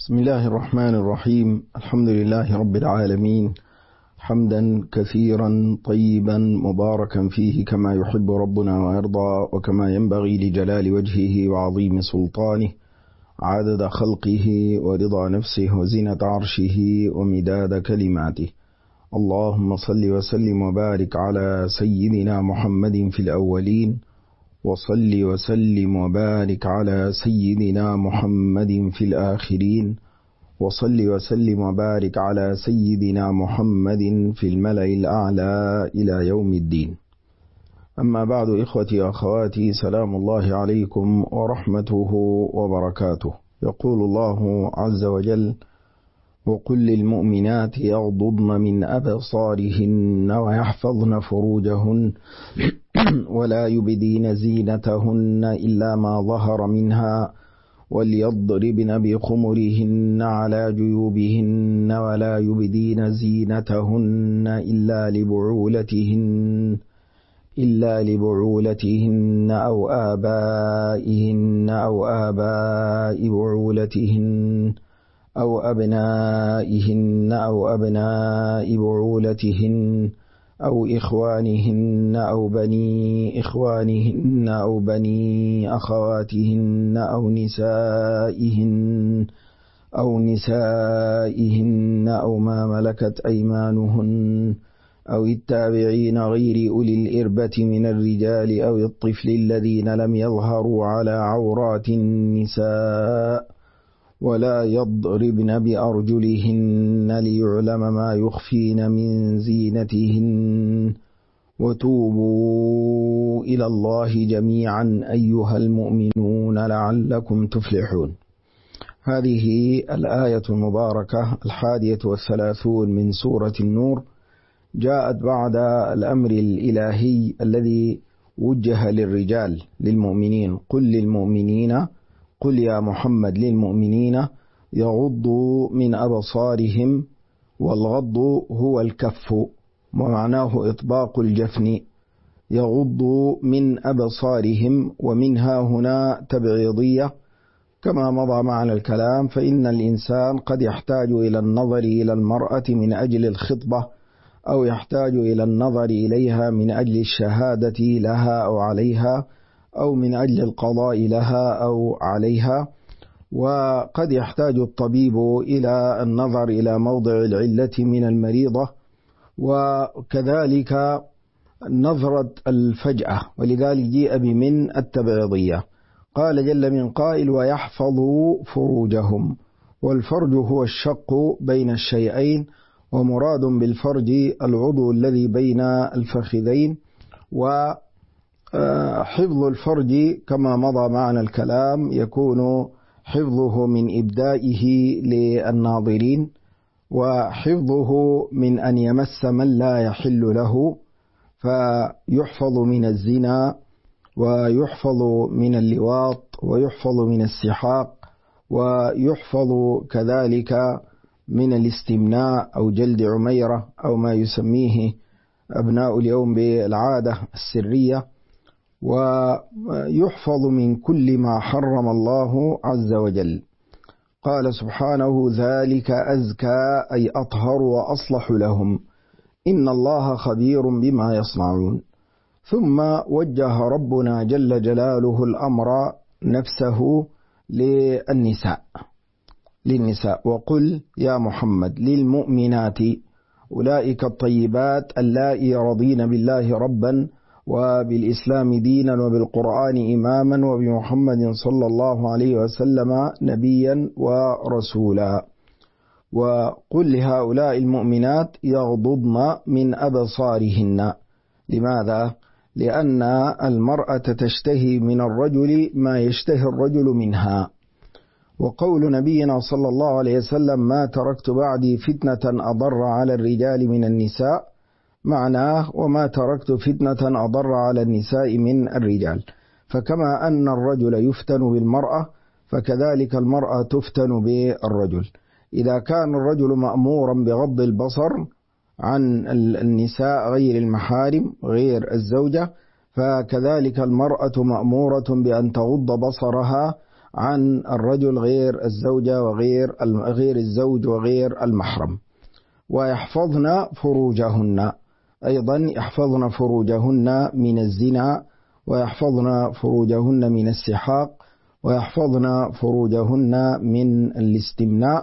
بسم الله الرحمن الرحيم. الحمد لله رب العالمين، حمدا كثيرا طيبا مباركا فيه كما يحب ربنا ويرضى، وكما ينبغي لجلال وجهه وعظيم سلطانه، عدد خلقه ورضا نفسه وزنة عرشه ومداد كلماته. اللهم صل وسلم وبارك على سيدنا محمد في الأولين، وصل وسلم وبارك على سيدنا محمد في الآخرين، وصل وسلم وبارك على سيدنا محمد في الملأ الأعلى إلى يوم الدين. أما بعد، إخوتي وأخواتي، سلام الله عليكم ورحمته وبركاته. يقول الله عز وجل: وقل للمؤمنات يغضضن من أبصارهن ويحفظن فروجهن ولا يبدين زينتهن إلا ما ظهر منها وليضربن بخمرهن على جيوبهن ولا يبدين زينتهن إلا لبعولتهن أو آبائهن أو آباء بعولتهن أو أبنائهن أو أبناء بعولتهن أو إخوانهن أو بني إخوانهن أو بني أخواتهن أو نسائهن أو ما ملكت أيمانهن أو التابعين غير أولي الإربة من الرجال أو الطفل الذين لم يظهروا على عورات النساء، ولا يضربن بأرجلهن ليعلم ما يخفين من زينتهن، وتوبوا إلى الله جميعا أيها المؤمنون لعلكم تفلحون. هذه الآية المباركة 31 من سورة النور جاءت بعد الأمر الإلهي الذي وجه للرجال للمؤمنين: قل يا محمد للمؤمنين يغضوا من أبصارهم، والغض هو الكف ومعناه إطباق الجفن. يغضوا من أبصارهم، ومنها هنا تبعيضية كما مضى معنا الكلام، فإن الإنسان قد يحتاج إلى النظر إلى المرأة من أجل الخطبة، أو يحتاج إلى النظر إليها من أجل الشهادة لها أو عليها، أو من أجل القضاء لها أو عليها، وقد يحتاج الطبيب إلى النظر إلى موضع العلة من المريضة، وكذلك نظرة الفجأة، ولذلك جيء بمن التبعيضية. قال جل من قائل: ويحفظوا فروجهم. والفرج هو الشق بين الشيئين، ومراد بالفرج العضو الذي بين الفخذين. وحفظ الفرج كما مضى معنا الكلام يكون حفظه من إبدائه للناظرين، وحفظه من أن يمس من لا يحل له، فيحفظ من الزنا، ويحفظ من اللواط، ويحفظ من السحاق، ويحفظ كذلك من الاستمناء أو جلد عميرة، أو ما يسميه أبناء اليوم بالعادة السرية، ويحفظ من كل ما حرم الله عز وجل. قال سبحانه: ذلك أزكى أي أطهر وأصلح لهم، إن الله خبير بما يصنعون. ثم وجه ربنا جل جلاله الأمر نفسه للنساء: وقل يا محمد للمؤمنات، أولئك الطيبات اللائي رضين بالله ربا وبالإسلام دينا وبالقرآن إماما وبمحمد صلى الله عليه وسلم نبيا ورسولا. وقل لهؤلاء المؤمنات يغضضن من أبصارهن. لماذا؟ لأن المرأة تشتهي من الرجل ما يشتهي الرجل منها. وقول نبينا صلى الله عليه وسلم: ما تركت بعدي فتنة أضر على الرجال من النساء، معناه: وما تركت فتنة أضر على النساء من الرجال. فكما أن الرجل يفتن بالمرأة، فكذلك المرأة تفتن بالرجل. إذا كان الرجل مأمورا بغض البصر عن النساء غير المحارم غير الزوجة، فكذلك المرأة مأمورة بأن تغض بصرها عن الرجل غير الزوجة وغير الزوج وغير المحرم. ويحفظن فروجهن، أيضا يحفظن فروجهن من الزنا، ويحفظن فروجهن من السحاق، ويحفظن فروجهن من الاستمناء.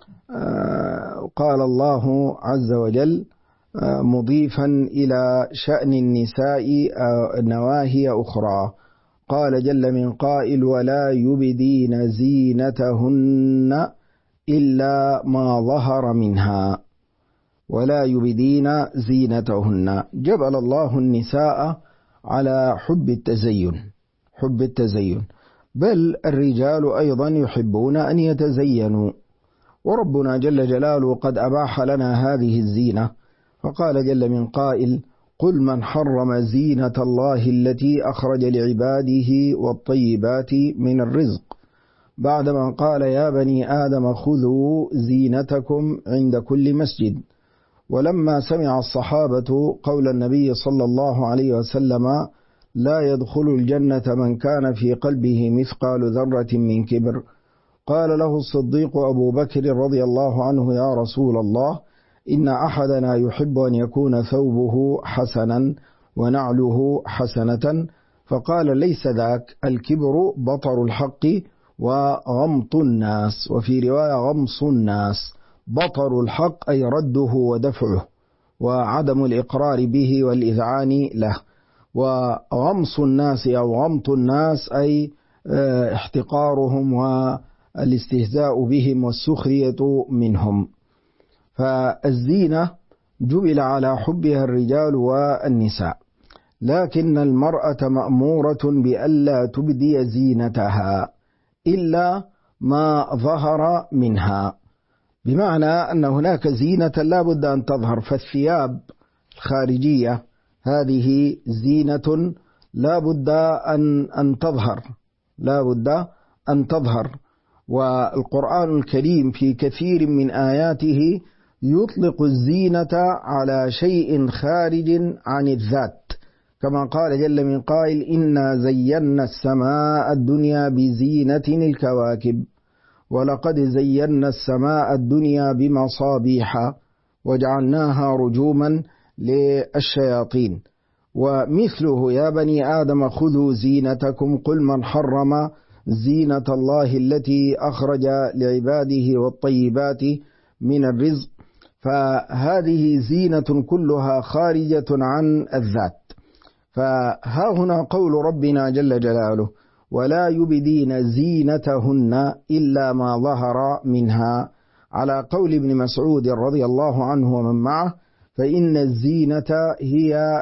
قال الله عز وجل مضيفا إلى شأن النساء نواهي أخرى، قال جل من قائل ولا يبدين زينتهن إلا ما ظهر منها، ولا يبدين زينتهن. جبل الله النساء على حب التزين، بل الرجال أيضا يحبون أن يتزينوا، وربنا جل جلاله قد أباح لنا هذه الزينة، فقال جل من قائل قل من حرم زينة الله التي أخرج لعباده والطيبات من الرزق، بعدما قال يا بني آدم خذوا زينتكم عند كل مسجد. ولما سمع الصحابة قول النبي صلى الله عليه وسلم لا يدخل الجنة من كان في قلبه مثقال ذرة من كبر، قال له الصديق أبو بكر رضي الله عنه يا رسول الله إن أحدنا يحب أن يكون ثوبه حسنا ونعله حسنة، فقال ليس ذاك، الكبر بطر الحق وغمط الناس، وفي رواية غمص الناس. بطر الحق أي رده ودفعه وعدم الإقرار به والإذعان له، وغمص الناس أو غمط الناس أي احتقارهم والاستهزاء بهم والسخرية منهم. فالزينة جبل على حبها الرجال والنساء، لكن المرأة مأمورة بألا تبدي زينتها إلا ما ظهر منها، بمعنى أن هناك زينة لا بد أن تظهر، فالثياب الخارجية هذه زينة لا بد أن تظهر، والقرآن الكريم في كثير من آياته يطلق الزينة على شيء خارج عن الذات، كما قال جل من قائل إنا زينا السماء الدنيا بزينة الكواكب، ولقد زينا السماء الدنيا بمصابيح وجعلناها رجوما للشياطين. ومثله يا بني آدم خذوا زينتكم قل من حرم زينة الله التي أخرج لعباده والطيبات من الرزق، فهذه زينة كلها خارجة عن الذات. فها هنا قول ربنا جل جلاله ولا يبدين زينتهن إلا ما ظهر منها، على قول ابن مسعود رضي الله عنه ومن معه فإن الزينة هي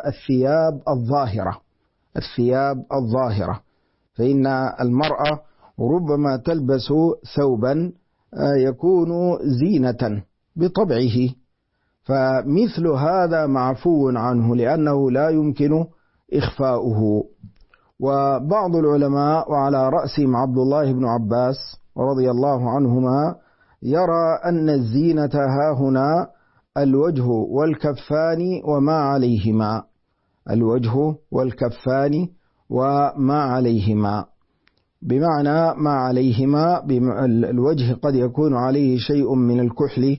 الثياب الظاهرة، فإن المرأة ربما تلبس ثوبا يكون زينة بطبعه، فمثل هذا معفو عنه لأنه لا يمكن إخفاؤه. وبعض العلماء وعلى رأسهم عبد الله بن عباس رضي الله عنهما يرى أن الزينة هاهنا الوجه والكفان وما عليهما، الوجه والكفان وما عليهما، بمعنى ما عليهما الوجه قد يكون عليه شيء من الكحل،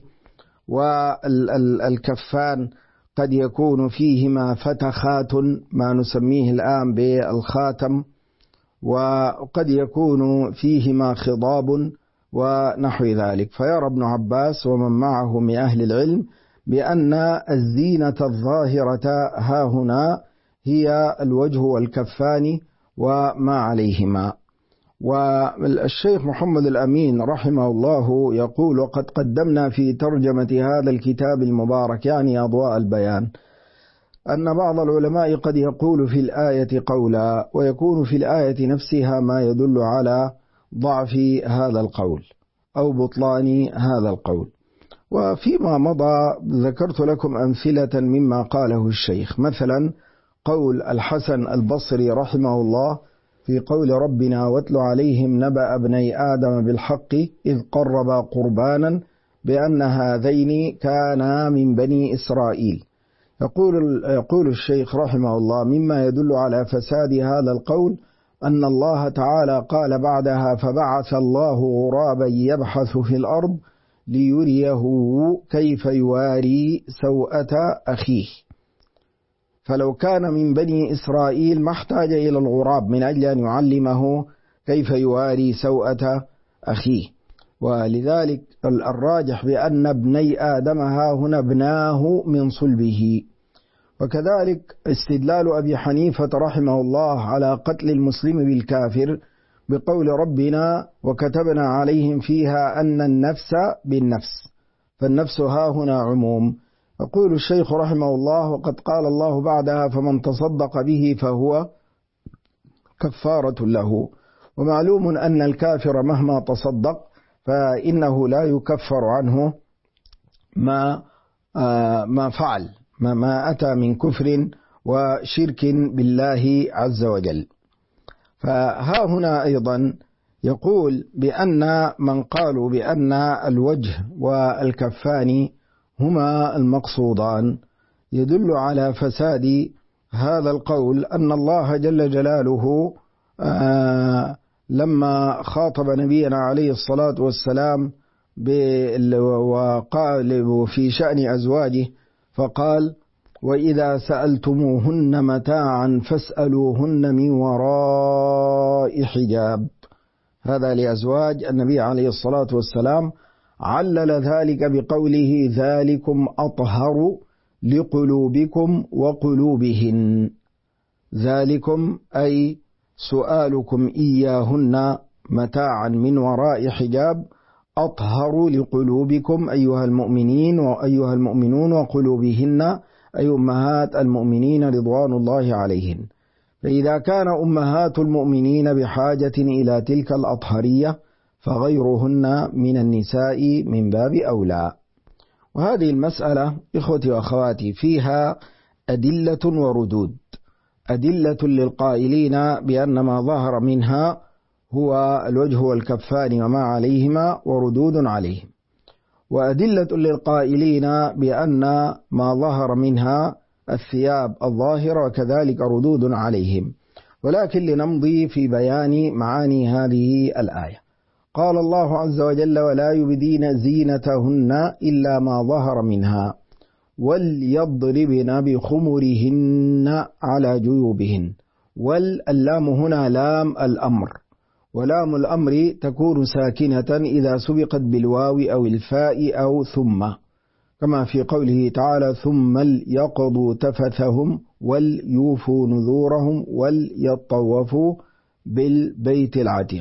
والكفان قد يكون فيهما فتخات ما نسميه الآن بالخاتم، وقد يكون فيهما خضاب ونحو ذلك. فيرى ابن عباس ومن معه من أهل العلم بأن الزينة الظاهرة هاهنا هي الوجه والكفان وما عليهما. والشيخ محمد الأمين رحمه الله يقول وقد قدمنا في ترجمة هذا الكتاب المبارك يعني أضواء البيان أن بعض العلماء قد يقول في الآية قولا ويكون في الآية نفسها ما يدل على ضعف هذا القول أو بطلان هذا القول. وفيما مضى ذكرت لكم أمثلة مما قاله الشيخ، مثلا قول الحسن البصري رحمه الله في قول ربنا واتل عليهم نبأ ابني آدم بالحق إذ قربا قربانا بأن هذين كانا من بني إسرائيل. يقول الشيخ رحمه الله مما يدل على فساد هذا القول أن الله تعالى قال بعدها: فبعث الله غرابا يبحث في الأرض ليريه كيف يواري سوءة أخيه. فلو كان من بني إسرائيل ما احتاج إلى الغراب من أجل أن يعلمه كيف يواري سوءة أخيه. ولذلك الراجح بأن ابني آدم ها هنا ابناه من صلبه. وكذلك استدلال أبي حنيفة رحمه الله على قتل المسلم بالكافر بقول ربنا: وكتبنا عليهم فيها أن النفس بالنفس، فالنفس ها هنا عموم. يقول الشيخ رحمه الله: وقد قال الله بعدها: فمن تصدق به فهو كفارة له. ومعلوم أن الكافر مهما تصدق فإنه لا يكفر عنه ما فعل، ما أتى من كفر وشرك بالله عز وجل. فها هنا أيضا يقول بأن من قالوا بأن الوجه والكفان هما المقصودان يدل على فساد هذا القول، أن الله جل جلاله لما خاطب نبينا عليه الصلاة والسلام وقال في شأن أزواجه فقال: وإذا سألتموهن متاعا فاسألوهن من وراء حجاب. هذا لأزواج النبي عليه الصلاة والسلام، علل ذلك بقوله: ذلكم أطهر لقلوبكم وقلوبهن. ذلكم أي سؤالكم إياهن متاعا من وراء حجاب أطهر لقلوبكم أيها المؤمنين وأيها المؤمنون، وقلوبهن أي أمهات المؤمنين رضوان الله عليهن. فإذا كان أمهات المؤمنين بحاجة إلى تلك الأطهرية فغيرهن من النساء من باب أولى. وهذه المسألة إخوتي وأخواتي فيها أدلة وردود. أدلة للقائلين بأن ما ظهر منها هو الوجه والكفان وما عليهما، وردود عليهم. وأدلة للقائلين بأن ما ظهر منها الثياب الظاهرة، وكذلك ردود عليهم. ولكن لنمضي في بيان معاني هذه الآية. قال الله عز وجل: ولا يبدين زينتهن إلا ما ظهر منها وليضربن بخمرهن على جيوبهن. واللام هنا لام الأمر، ولام الأمر تكون ساكنة إذا سبقت بالواو أو الفاء أو ثم، كما في قوله تعالى: ثم ليقضوا تفثهم وليوفوا نذورهم وليطوفوا بالبيت العتيق.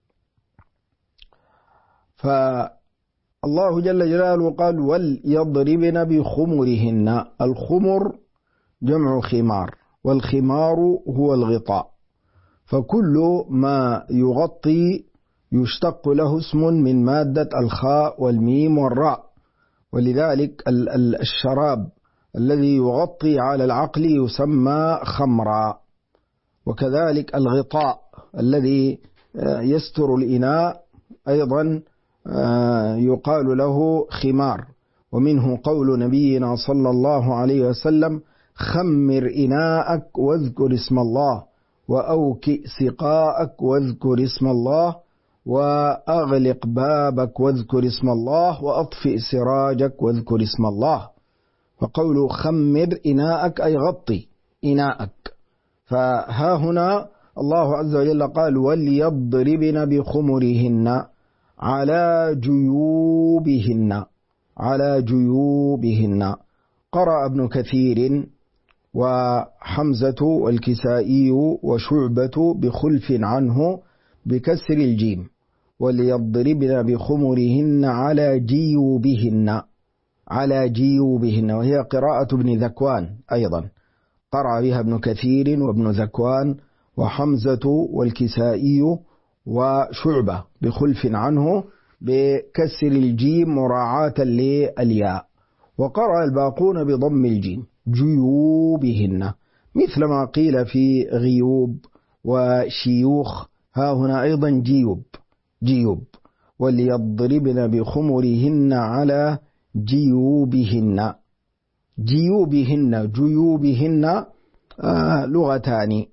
فالله جل جلاله قال: وليضربن بخمرهن. الخمر جمع خمار، والخمار هو الغطاء. فكل ما يغطي يشتق له اسم من مادة الخاء والميم والراء. ولذلك الشراب الذي يغطي على العقل يسمى خمرا. وكذلك الغطاء الذي يستر الإناء أيضا يقال له خمار. ومنه قول نبينا صلى الله عليه وسلم: خمر إناءك واذكر اسم الله، وأوكئ سقاءك واذكر اسم الله، وأغلق بابك واذكر اسم الله، وأطفئ سراجك واذكر اسم الله. فقول خمر إناءك أي غطي إناءك. فها هنا الله عز وجل قال: وليضربن بخمرهن على جيوبهن. على جيوبهن. قرأ ابن كثير وحمزة والكسائي وشعبة بخلف عنه بكسر الجيم: وليضربن بخمرهن على جيوبهن. على جيوبهن، وهي قراءة ابن ذكوان أيضا، قرأ بها ابن كثير وابن ذكوان وحمزة والكسائي وشعبة بخلف عنه بكسر الجيم مراعاة للياء. وقرأ الباقون بضم الجيم: جيوبهن، مثل ما قيل في غيوب وشيوخ. ها هنا أيضا جيوب. جيوب. وليضربن بخمرهن على جيوبهن. جيوبهن جيوبهن لغتان،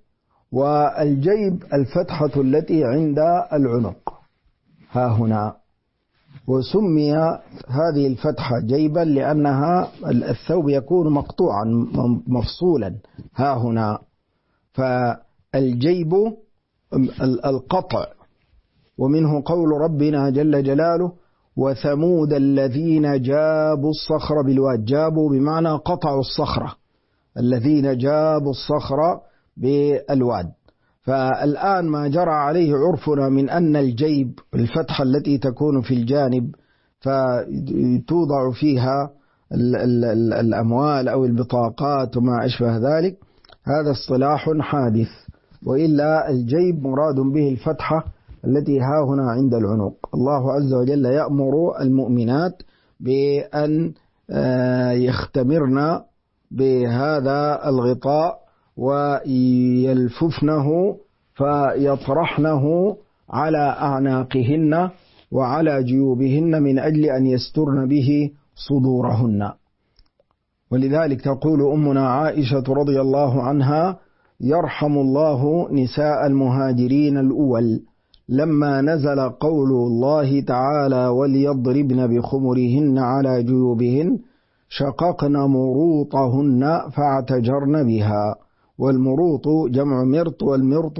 والجيب الفتحة التي عند العنق ها هنا، وسمي هذه الفتحة جيبا لأنها الثوب يكون مقطوعا مفصولا ها هنا. فالجيب القطع، ومنه قول ربنا جل جلاله وثمود الذين جابوا الصخر بالواد. جابوا بمعنى قطعوا الصخرة، الذين جابوا الصخر بالواد. فالآن ما جرى عليه عرفنا من أن الجيب الفتحة التي تكون في الجانب فتوضع فيها الأموال أو البطاقات وما أشبه ذلك، هذا اصطلاح حادث، وإلا الجيب مراد به الفتحة التي ها هنا عند العنق. الله عز وجل يأمر المؤمنات بأن يختمرن بهذا الغطاء ويلففنه فيطرحنه على أعناقهن وعلى جيوبهن من أجل أن يسترن به صدورهن. ولذلك تقول أمنا عائشة رضي الله عنها يرحم الله نساء المهاجرين الأول لما نزل قول الله تعالى وليضربن بخمرهن على جيوبهن شققن مروطهن فاعتجرن بها. والمروط جمع مرط، والمرط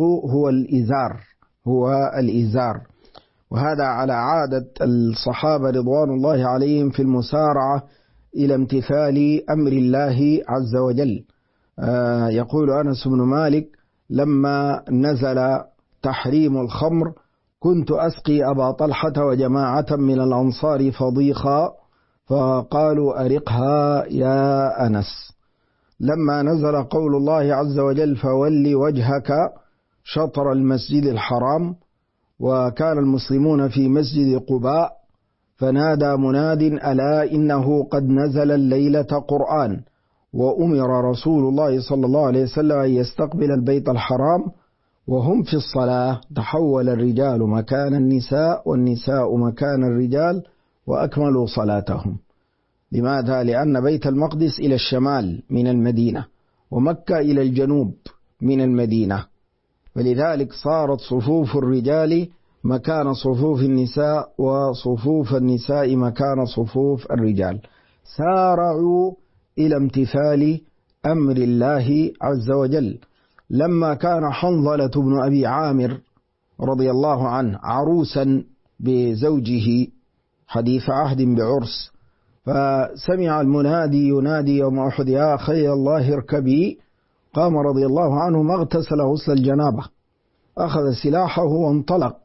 هو الإزار. وهذا على عادة الصحابة رضوان الله عليهم في المسارعة إلى امتثال أمر الله عز وجل. يقول أنس بن مالك لما نزل تحريم الخمر كنت أسقي أبا طلحة وجماعة من الأنصار فضيخا فقالوا أرقها يا أنس. لما نزل قول الله عز وجل فولي وجهك شطر المسجد الحرام، وكان المسلمون في مسجد قباء فنادى مناد ألا إنه قد نزل الليلة قرآن، وأمر رسول الله صلى الله عليه وسلم أن يستقبل البيت الحرام وهم في الصلاة. تحول الرجال مكان النساء والنساء مكان الرجال وأكملوا صلاتهم. لماذا؟ لأن بيت المقدس إلى الشمال من المدينة، ومكة إلى الجنوب من المدينة، ولذلك صارت صفوف الرجال مكان صفوف النساء وصفوف النساء مكان صفوف الرجال. سارعوا إلى امتثال أمر الله عز وجل. لما كان حنظلة بن أبي عامر رضي الله عنه عروسا بزوجه حديث عهد بعرس، فسمع المنادي ينادي يوم أحد يا خير الله اركبي، قام رضي الله عنه ما اغتسل غسل الجنابة، أخذ سلاحه وانطلق،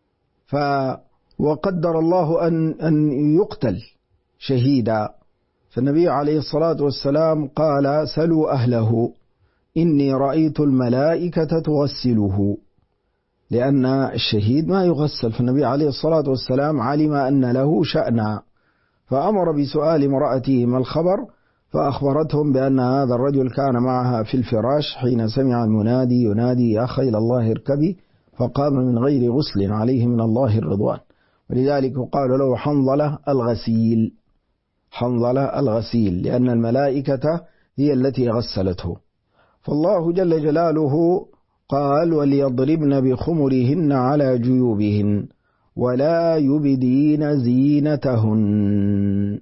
وقدر الله أن يقتل شهيدا. فالنبي عليه الصلاة والسلام قال سلوا أهله إني رأيت الملائكة تغسله، لأن الشهيد ما يغسل. فالنبي عليه الصلاة والسلام علم أن له شأنا، فأمر بسؤال امرأته ما الخبر، فأخبرتهم بأن هذا الرجل كان معها في الفراش حين سمع المنادي ينادي يا خيل الله اركبي، فقام من غير غسل عليه من الله الرضوان. ولذلك قال له حنظلة الغسيل، حنظلة الغسيل، لأن الملائكة هي التي غسلته. فالله جل جلاله قال وليضربن بخمرهن على جيوبهن ولا يبدين زينتهن.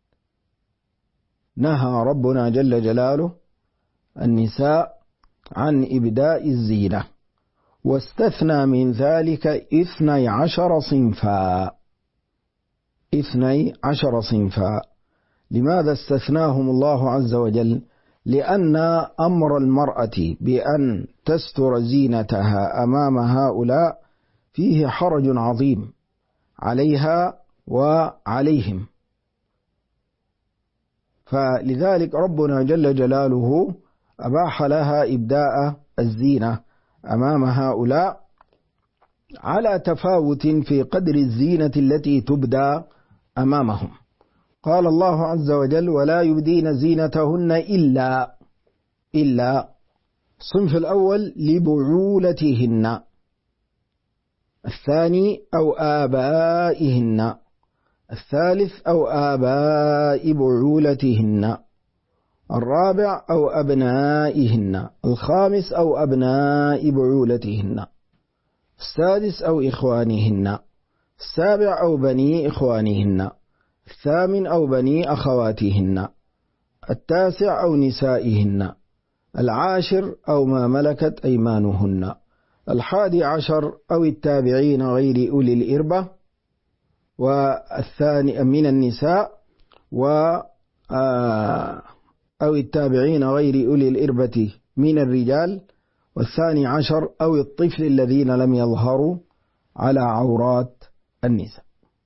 نهى ربنا جل جلاله النساء عن إبداء الزينة، واستثنى من ذلك 12 صنفا. 12 صنفا. لماذا استثناهم الله عز وجل؟ لأن أمر المرأة بأن تستر زينتها أمام هؤلاء فيه حرج عظيم عليها وعليهم، فلذلك ربنا جل جلاله أباح لها إبداء الزينة أمام هؤلاء على تفاوت في قدر الزينة التي تبدى أمامهم. قال الله عز وجل ولا يبدين زينتهن إلا الصنف الأول لبعولتهن، الثاني أو آبائهن، الثالث أو آباء بعولتهن، الرابع أو أبنائهن، الخامس أو أبناء بعولتهن، السادس أو إخوانهن، السابع أو بني إخوانهن، الثامن أو بني أخواتهن، التاسع أو نسائهن، العاشر أو ما ملكت أيمانهن، 11 أو التابعين غير أولي الإربة والثاني من النساء أو التابعين غير أولي الإربة من الرجال، 12 أو الطفل الذين لم يظهروا على عورات النساء.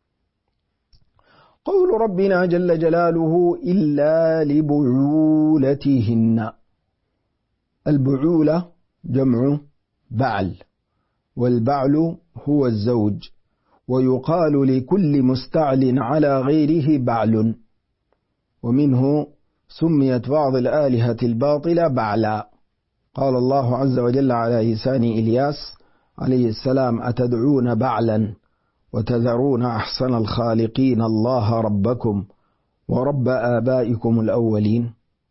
قول ربنا جل جلاله إلا لبعولتهن، البعولة جمع بعل، والبعل هو الزوج، ويقال لكل مستعل على غيره بعل، ومنه سميت بعض الآلهة الباطلة بعلا. قال الله عز وجل على لسان إلياس عليه السلام أتدعون بعلا وتذرون أحسن الخالقين الله ربكم ورب آبائكم الأولين.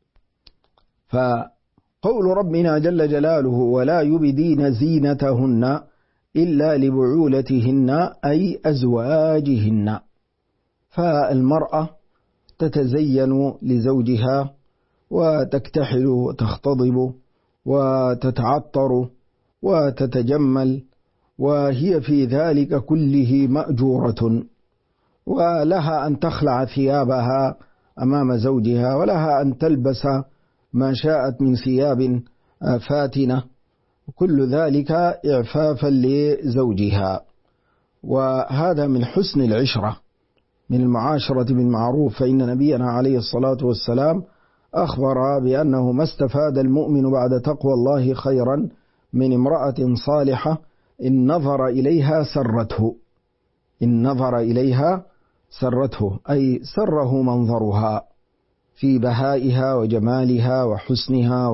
فقول ربنا جل جلاله ولا يبدين زينتهن إلا لبعولتهن أي أزواجهن، فالمرأة تتزين لزوجها وتكتحل وتختضب وتتعطر وتتجمل، وهي في ذلك كله مأجورة، ولها أن تخلع ثيابها أمام زوجها، ولها أن تلبس ما شاءت من ثياب فاتنة، كل ذلك إعفافا لزوجها. وهذا من حسن العشرة، من المعاشرة بالمعروف، فإن نبينا عليه الصلاة والسلام أخبر بأنه ما استفاد المؤمن بعد تقوى الله خيرا من امرأة صالحة إن نظر إليها سرته، إن نظر إليها سرته أي سره منظرها في بهائها وجمالها وحسنها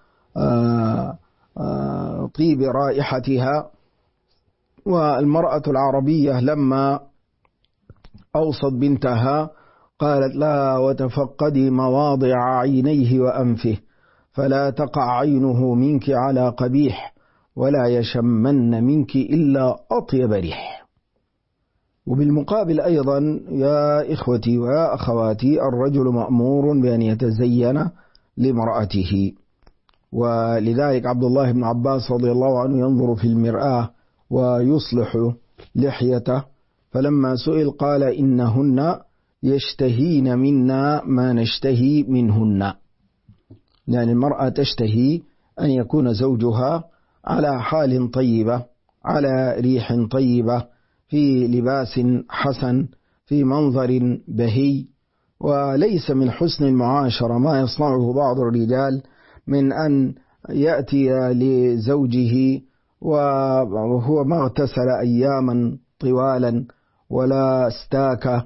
وطيب رائحتها. والمرأة العربية لما أوصت بنتها قالت لا وتفقدي مواضع عينيه وأنفه فلا تقع عينه منك على قبيح ولا يشمن منك إلا أطيب ريح. وبالمقابل أيضا يا إخوتي ويا أخواتي الرجل مأمور بأن يتزين لامرأته، ولذلك عبد الله بن عباس رضي الله عنه ينظر في المرآة ويصلح لحيته، فلما سئل قال إنهن يشتهين منا ما نشتهي منهن، يعني المرأة تشتهي أن يكون زوجها على حال طيبة، على ريح طيبة، في لباس حسن، في منظر بهي. وليس من حسن المعاشرة ما يصنعه بعض الرجال من أن يأتي لزوجه وهو ما اغتسل أياما طوالا ولا استاك،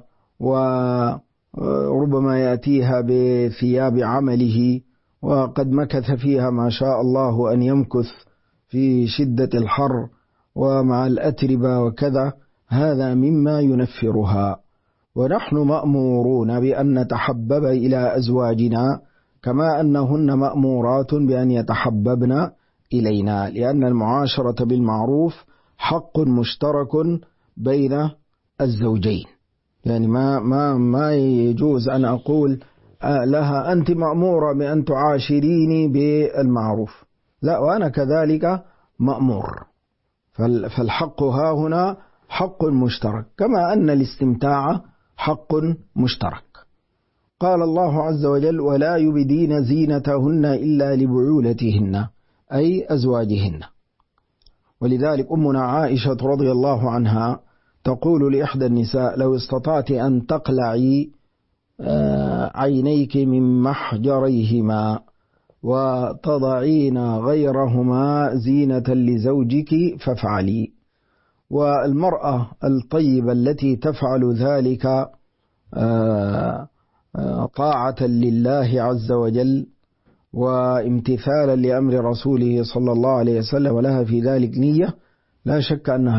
وربما يأتيها بثياب عمله وقد مكث فيها ما شاء الله أن يمكث في شدة الحر ومع الأتربة وكذا، هذا مما ينفرها. ونحن مأمورون بأن نتحبب إلى أزواجنا كما أنهن مأمورات بأن يتحببن إلينا، لأن المعاشرة بالمعروف حق مشترك بين الزوجين. يعني ما يجوز أن أقول لها أنت مأمورة بأن تعاشريني بالمعروف، لا وأنا كذلك مأمور. فالحق ها هنا حق مشترك، كما أن الاستمتاع حق مشترك. قال الله عز وجل ولا يبدين زينتهن إلا لبعولتهن أي أزواجهن. ولذلك أمنا عائشة رضي الله عنها تقول لإحدى النساء لو استطعت أن تقلعي عينيك من محجريهما وتضعين غيرهما زينة لزوجك فافعلي. والمرأة الطيبة التي تفعل ذلك طاعة لله عز وجل وامتثالا لأمر رسوله صلى الله عليه وسلم ولها في ذلك نية، لا شك أنها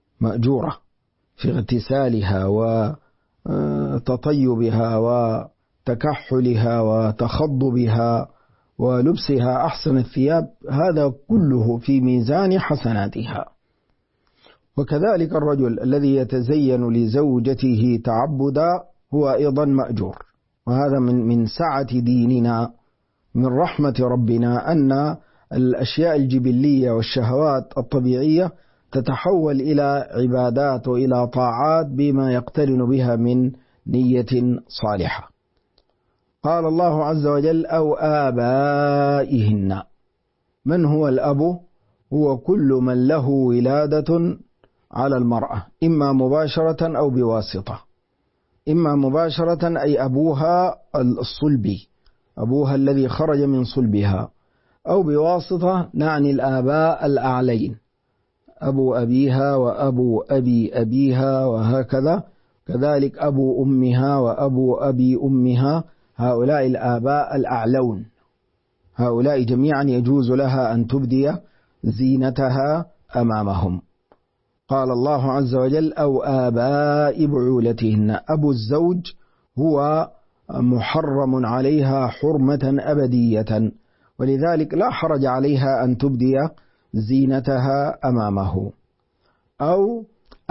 مأجورة في اغتسالها وتطيبها تكحلها وتخضبها ولبسها أحسن الثياب، هذا كله في ميزان حسناتها. وكذلك الرجل الذي يتزين لزوجته تعبدا هو أيضا مأجور. وهذا من سعة ديننا، من رحمة ربنا، أن الأشياء الجبلية والشهوات الطبيعية تتحول إلى عبادات وإلى طاعات بما يقترن بها من نية صالحة. قال الله عز وجل: أو آبائهن. من هو الأب؟ هو كل من له ولادة على المرأة، إما مباشرة أو بواسطة. إما مباشرة أي أبوها الصلبي، أبوها الذي خرج من صلبها، أو بواسطة نعني الآباء الأعلين، أبو أبيها وأبو أبي أبيها وهكذا، كذلك أبو أمها وأبو أبي أمها، هؤلاء الآباء الأعلون، هؤلاء جميعا يجوز لها أن تبدي زينتها أمامهم. قال الله عز وجل: أو آباء بعولتهن. أبو الزوج هو محرم عليها حرمة أبدية، ولذلك لا حرج عليها أن تبدي زينتها أمامه. أو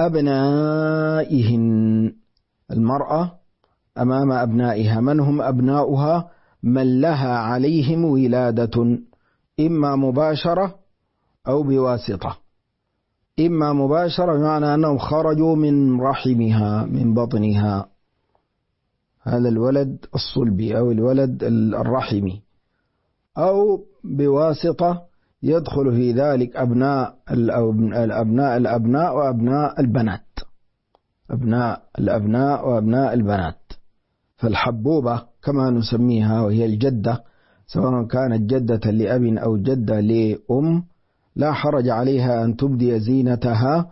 أبنائهن، المرأة أمام أبنائها. من هم أبناؤها؟ من لها عليهم ولادة، إما مباشرة أو بواسطة. إما مباشرة بمعنى أنهم خرجوا من رحمها، من بطنها، هذا الولد الصلبي أو الولد الرحمي، أو بواسطة يدخل في ذلك أبناء الأبناء وأبناء البنات، أبناء الأبناء وأبناء البنات. فالحبوبة كما نسميها، وهي الجدة، سواء كانت جدة لأب أو جدة لأم، لا حرج عليها أن تبدي زينتها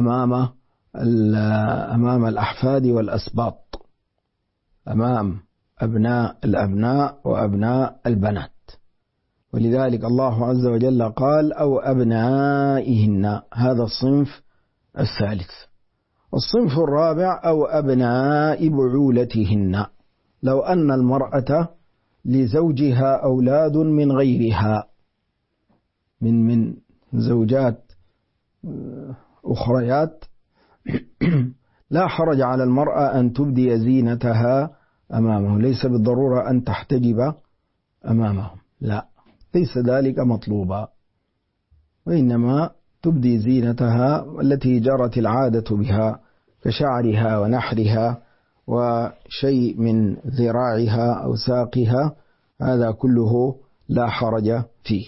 أمام الأحفاد والأسباط، أمام أبناء الأبناء وأبناء البنات. ولذلك الله عز وجل قال: أو أبنائهن. هذا الصنف الثالث. الصنف الرابع: أو أبناء بعولتهن. لو أن المرأة لزوجها أولاد من غيرها، من زوجات أخريات، لا حرج على المرأة أن تبدي زينتها أمامه. ليس بالضرورة أن تحتجب أمامهم، لا، ليس ذلك مطلوبا، وإنما تبدي زينتها التي جرت العادة بها، كشعرها ونحرها وشيء من ذراعها أو ساقها، هذا كله لا حرج فيه.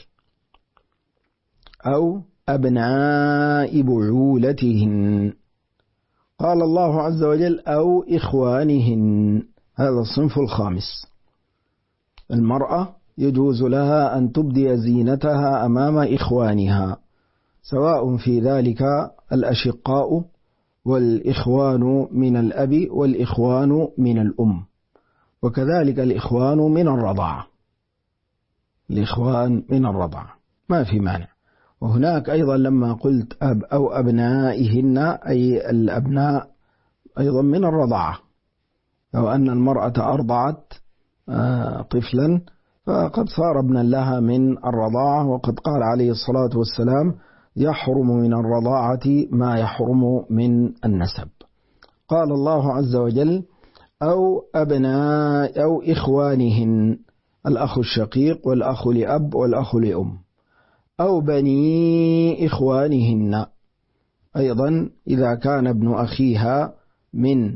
أو أبناء بعولتهن. قال الله عز وجل: أو إخوانهن. هذا الصنف الخامس. المرأة يجوز لها أن تبدي زينتها أمام إخوانها، سواء في ذلك الأشقاء والإخوان من الأب والإخوان من الأم، وكذلك الإخوان من الرضاعة، الإخوان من الرضاعة ما في مانع. وهناك أيضا لما قلت أب أو أبنائهن، أي الأبناء أيضا من الرضاعة. لو أن المرأة أرضعت طفلا فقد صار ابنا لها من الرضاعة، وقد قال عليه الصلاة والسلام: يحرم من الرضاعة ما يحرم من النسب. قال الله عز وجل: أو أبناء أو إخوانهن، الأخ الشقيق والأخ لأب والأخ لأم. أو بني إخوانهن، أيضا إذا كان ابن أخيها من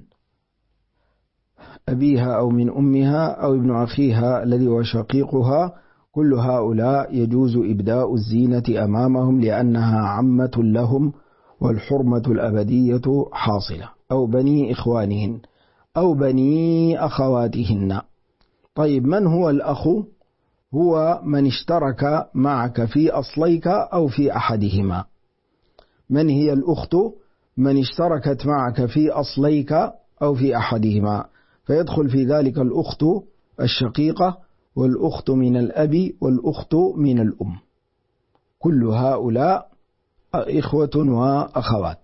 أبيها أو من أمها، أو ابن أخيها الذي هو شقيقها، كل هؤلاء يجوز إبداء الزينة أمامهم، لأنها عمة لهم والحرمة الأبدية حاصلة. أو بني إخوانهن أو بني أخواتهن. طيب، من هو الأخ؟ هو من اشترك معك في أصليك أو في أحدهما. من هي الأخت؟ من اشتركت معك في أصليك أو في أحدهما، فيدخل في ذلك الأخت الشقيقة والأخت من الأب والأخت من الأم، كل هؤلاء إخوة وأخوات.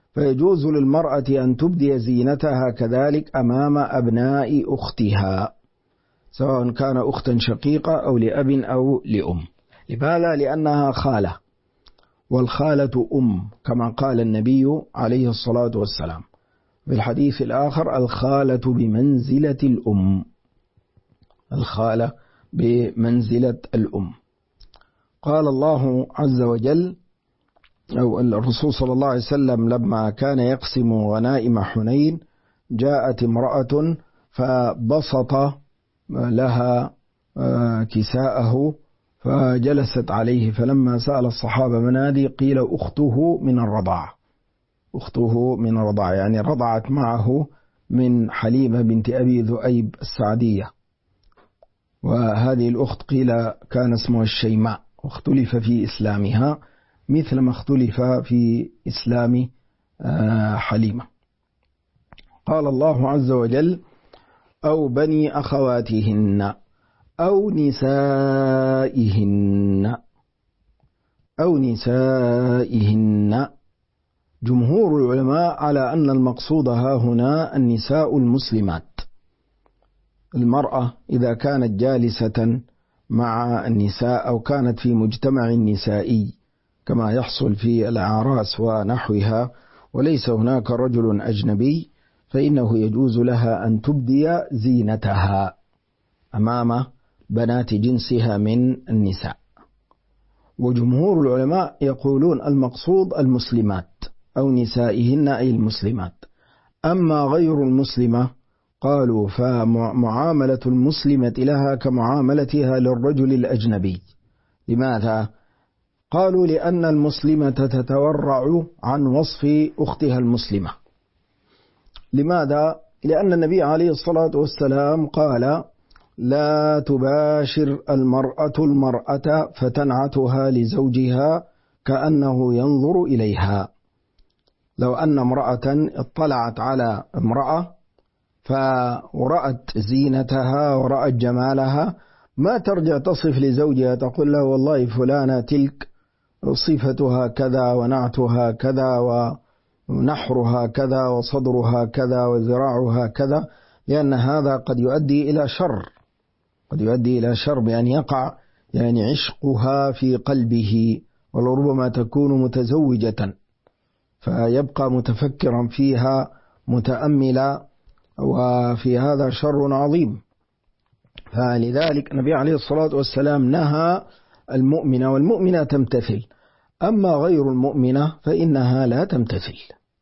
فيجوز للمرأة أن تبدي زينتها كذلك أمام أبناء أختها. سواء كان أختا شقيقة أو لأب أو لأم. لماذا؟ لأنها خالة، والخالة أم كما قال النبي عليه الصلاة والسلام في الحديث الآخر: الخالة بمنزلة الأم. الخالة بمنزلة الأم. قال الله عز وجل، أو الرسول صلى الله عليه وسلم لما كان يقسم غنائم حنين جاءت امرأة فبسط لها كساءه فجلست عليه، فلما سأل الصحابة من هذه قيل أخته من الرضاعة. أخته من الرضاعة يعني رضعت معه من حليمة بنت أبي ذؤيب السعدية، وهذه الأخت قيل كان اسمها الشيماء، واختلف في إسلامها مثل ما اختلف في إسلام حليمة. قال الله عز وجل: أو بني أخواتهن أو نسائهن. أو نسائهن. جمهور العلماء على أن المقصود ها هنا النساء المسلمات. المرأة إذا كانت جالسة مع النساء أو كانت في مجتمع نسائي كما يحصل في الأعراس ونحوها، وليس هناك رجل أجنبي، فإنه يجوز لها أن تبدي زينتها أمام بنات جنسها من النساء. وجمهور العلماء يقولون المقصود المسلمات أو نسائهن أي المسلمات. أما غير المسلمة قالوا فمعاملة المسلمة لها كمعاملتها للرجل الأجنبي. لماذا؟ قالوا لأن المسلمة تتورع عن وصف أختها المسلمة. لماذا؟ لأن النبي عليه الصلاة والسلام قال: لا تباشر المرأة فتنعتها لزوجها كأنه ينظر إليها. لو أن امرأة اطلعت على امرأة فرأت زينتها ورأت جمالها ما ترجع تصف لزوجها تقول له: والله فلانة تلك صفتها كذا ونعتها كذا ونحرها كذا وصدرها كذا وذراعها كذا، لأن هذا قد يؤدي إلى شر، قد يؤدي إلى شر بأن يقع عشقها في قلبه، ولربما تكون متزوجة فيبقى متفكرا فيها متأملا، وفي هذا شر عظيم. فلذلك النبي عليه الصلاة والسلام نهى المؤمنة، والمؤمنة تمتثل، أما غير المؤمنة فإنها لا تمتثل.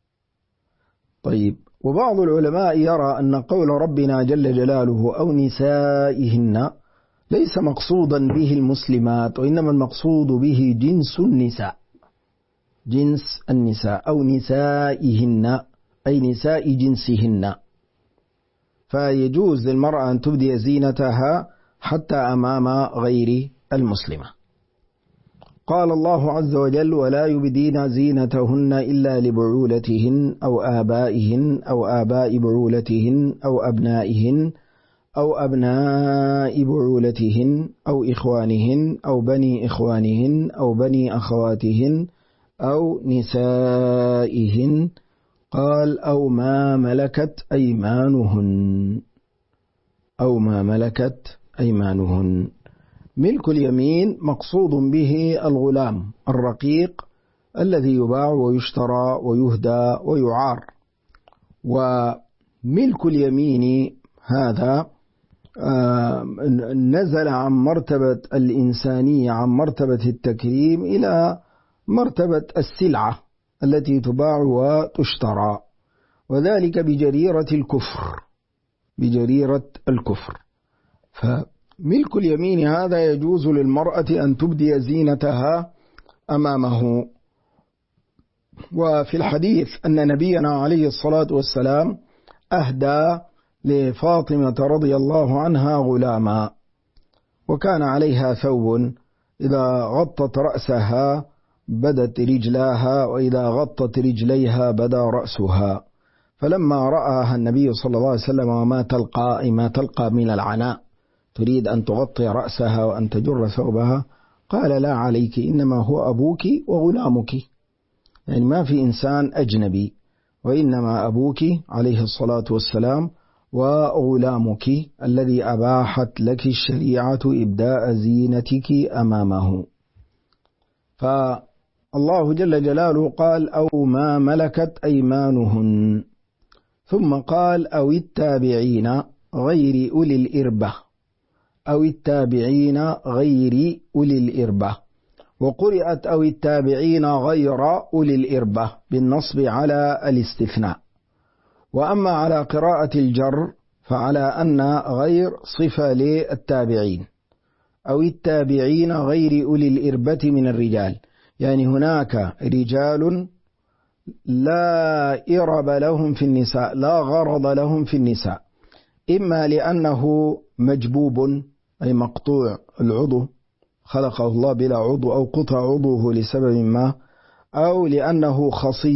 طيب، وبعض العلماء يرى أن قول ربنا جل جلاله أو نسائهن ليس مقصودا به المسلمات، وإنما المقصود به جنس النساء، جنس النساء، أو نسائهن أي نساء جنسهن. فيجوز للمرأة أن تبدي زينتها حتى أمام غير المسلمة. قال الله عز وجل: ولا يبدين زينتهن إلا لبعولتهن أو آبائهن أو آباء بعولتهن أو أبنائهن أو أبناء بعولتهن أو إخوانهن أو بني إخوانهن أو بني أخواتهن أو نسائهن. قال: أو ما ملكت أيمانهن. أو ما ملكت أيمانهن. ملك اليمين مقصود به الغلام الرقيق الذي يباع ويشترى ويهدى ويعار. وملك اليمين هذا نزل عن مرتبة الإنسانية، عن مرتبة التكريم، إلى مرتبة السلعة التي تباع وتشترى، وذلك بجريرة الكفر، بجريرة الكفر. فملك اليمين هذا يجوز للمرأة أن تبدي زينتها أمامه. وفي الحديث أن نبينا عليه الصلاة والسلام أهدى لفاطمة رضي الله عنها غلاما، وكان عليها ثوب إذا غطت رأسها بدت رجلاها، وإذا غطت رجليها بدا رأسها. فلما رآها النبي صلى الله عليه وسلم وما تلقى من العناء، تريد أن تغطي رأسها وأن تجر ثوبها، قال: لا عليك، إنما هو أبوك وغلامك، يعني ما في إنسان أجنبي، وإنما أبوك عليه الصلاة والسلام وغلامك الذي أباحت لك الشريعة إبداء زينتك أمامه. فالله جل جلاله قال أو ما ملكت أيمانهن، ثم قال أو التابعين غير أولي الإربة، أو التابعين غير أولي الإربة، وقرأت أو التابعين غير أولي الإربة بالنصب على الاستثناء. وأما على قراءة الجر فعلى أن غير صفة للتابعين، أو التابعين غير أولي الإربة من الرجال، يعني هناك رجال لا إرب لهم في النساء، لا غرض لهم في النساء، إما لأنه مجبوب أي مقطوع العضو، خلقه الله بلا عضو أو قطع عضوه لسبب ما، أو لأنه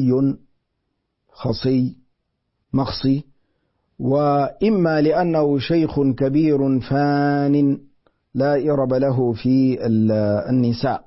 خصي مخصي، وإما لأنه شيخ كبير فان لا إرب له في النساء.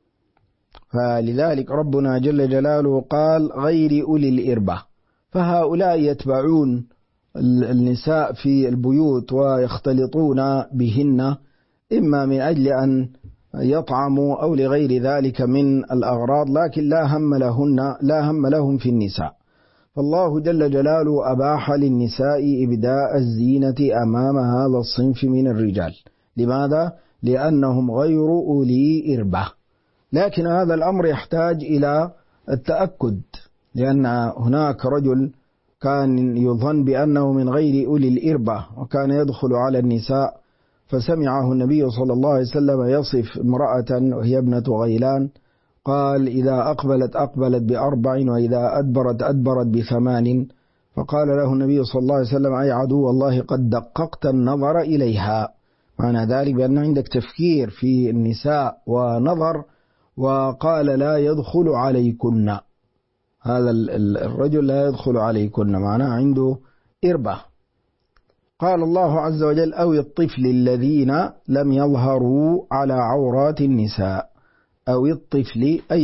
فلذلك ربنا جل جلاله قال غير أولي الإربة، فهؤلاء يتبعون النساء في البيوت ويختلطون بهن، إما من أجل أن يطعموا أو لغير ذلك من الأغراض، لكن لا هم لهم في النساء. فالله جل جلاله أباح للنساء إبداء الزينة أمام هذا الصنف من الرجال. لماذا؟ لأنهم غير أولي إربة. لكن هذا الأمر يحتاج إلى التأكد، لأن هناك رجل كان يظن بأنه من غير أولي الإربة وكان يدخل على النساء، فسمعه النبي صلى الله عليه وسلم يصف امرأة وهي ابنة غيلان، قال إذا أقبلت ب4 وإذا أدبرت ب8. فقال له النبي صلى الله عليه وسلم أي عدو الله قد دققت النظر إليها، معنى ذلك بأن عندك تفكير في النساء ونظر. وقال لا يدخل عليكن، هذا الرجل لا يدخل عليكن، معناه عنده إربة. قال الله عز وجل أو الطفل الذين لم يظهروا على عورات النساء، أو الطفل أي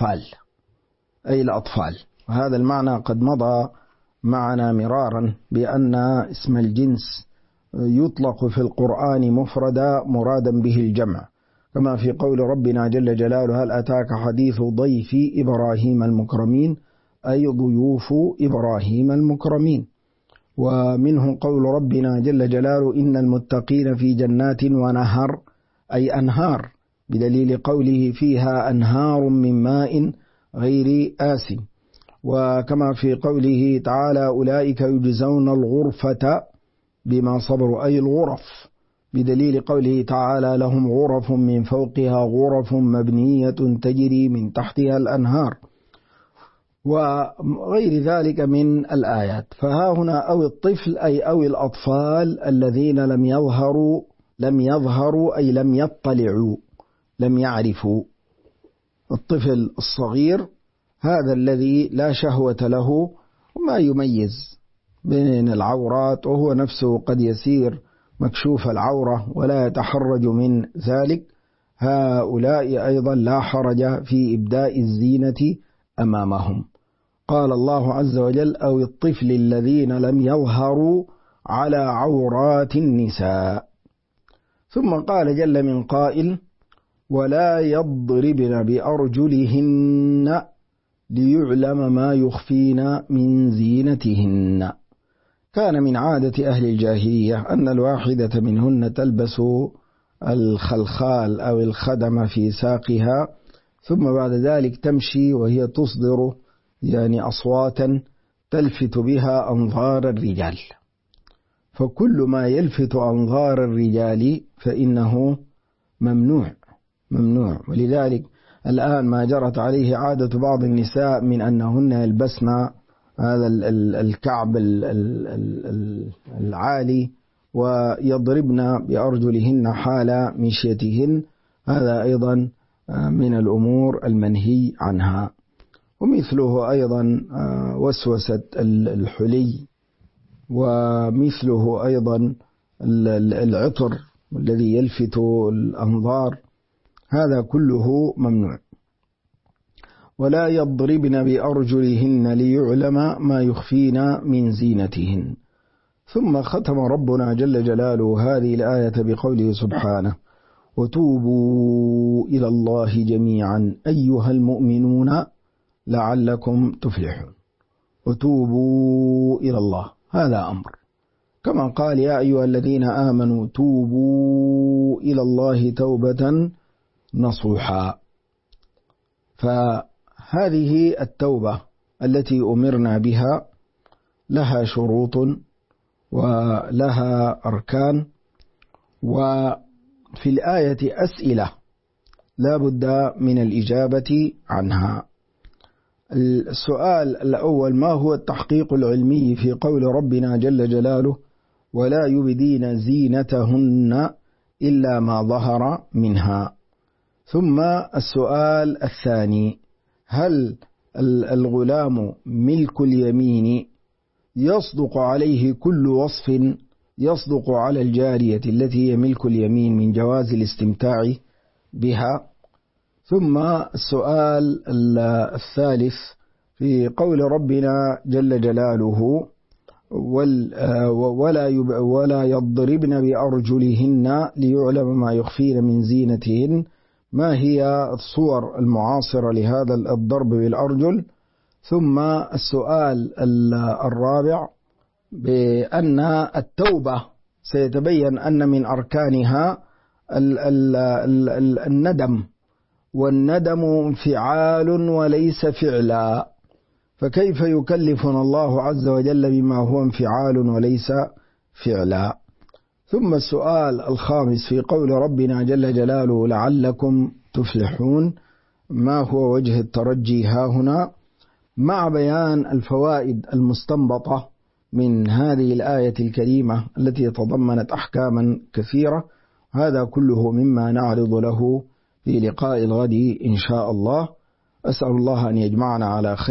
الأطفال. وهذا المعنى قد مضى معنا مرارا بأن اسم الجنس يطلق في القرآن مفردا مرادا به الجمع، كما في قول ربنا جل جلاله هل أتاك حديث ضيف إبراهيم المكرمين، أي ضيوف إبراهيم المكرمين. ومنه قول ربنا جل جلاله إن المتقين في جنات ونهر، أي أنهار، بدليل قوله فيها أنهار من ماء غير آسن. وكما في قوله تعالى أولئك يجزون الغرفة بما صبروا، أي الغرف، بدليل قوله تعالى لهم غرف من فوقها غرف مبنية تجري من تحتها الأنهار، وغير ذلك من الآيات. فها هنا أو الطفل أي أو الأطفال الذين لم يظهروا أي لم يطلعوا، لم يعرفوا. الطفل الصغير هذا الذي لا شهوة له وما يميز بين العورات، وهو نفسه قد يسير مكشوف العورة ولا يتحرج من ذلك، هؤلاء أيضا لا حرج في إبداء الزينة أمامهم. قال الله عز وجل أو الطفل الذين لم يظهروا على عورات النساء. ثم قال جل من قائل ولا يضربن بأرجلهن ليعلم ما يخفين من زينتهن. كان من عادة أهل الجاهلية أن الواحدة منهن تلبس الخلخال أو الخدم في ساقها، ثم بعد ذلك تمشي وهي تصدر أصواتا تلفت بها أنظار الرجال. فكل ما يلفت أنظار الرجال فإنه ممنوع. ولذلك الآن ما جرت عليه عادة بعض النساء من أنهن يلبسن هذا الكعب العالي ويضربن بأرجلهن حال مشيتهن، هذا أيضا من الأمور المنهي عنها. ومثله أيضا وسوسة الحلي، ومثله أيضا العطر الذي يلفت الأنظار، هذا كله ممنوع. ولا يضربن بأرجلهن ليعلم ما يخفين من زينتهن. ثم ختم ربنا جل جلاله هذه الآية بقوله سبحانه: وتوبوا إلى الله جميعا أيها المؤمنون لعلكم تفلحون. وتوبوا إلى الله، هذا أمر، كما قال: يا أيها الذين آمنوا توبوا إلى الله توبة نصوحا. فهذه التوبة التي أمرنا بها لها شروط ولها أركان، وفي الآية أسئلة لا بد من الإجابة عنها. السؤال الأول: ما هو التحقيق العلمي في قول ربنا جل جلاله: ولا يبدين زينتهن إلا ما ظهر منها؟ ثم السؤال الثاني: هل الغلام ملك اليمين يصدق عليه كل وصف يصدق على الجارية التي هي ملك اليمين من جواز الاستمتاع بها؟ ثم السؤال الثالث في قول ربنا جل جلاله: ولا يضربن بأرجلهن ليعلم ما يخفين من زينتهن، ما هي الصور المعاصرة لهذا الضرب بالأرجل؟ ثم السؤال الرابع: بأن التوبة سيتبين أن من أركانها الندم، والندم انفعال وليس فعلا، فكيف يكلفنا الله عز وجل بما هو انفعال وليس فعلا؟ ثم السؤال الخامس في قول ربنا جل جلاله: لعلكم تفلحون، ما هو وجه الترجي هاهنا؟ مع بيان الفوائد المستنبطة من هذه الآية الكريمة التي تضمنت أحكاما كثيرة. هذا كله مما نعرض له في لقاء الغد إن شاء الله. أسأل الله أن يجمعنا على خير.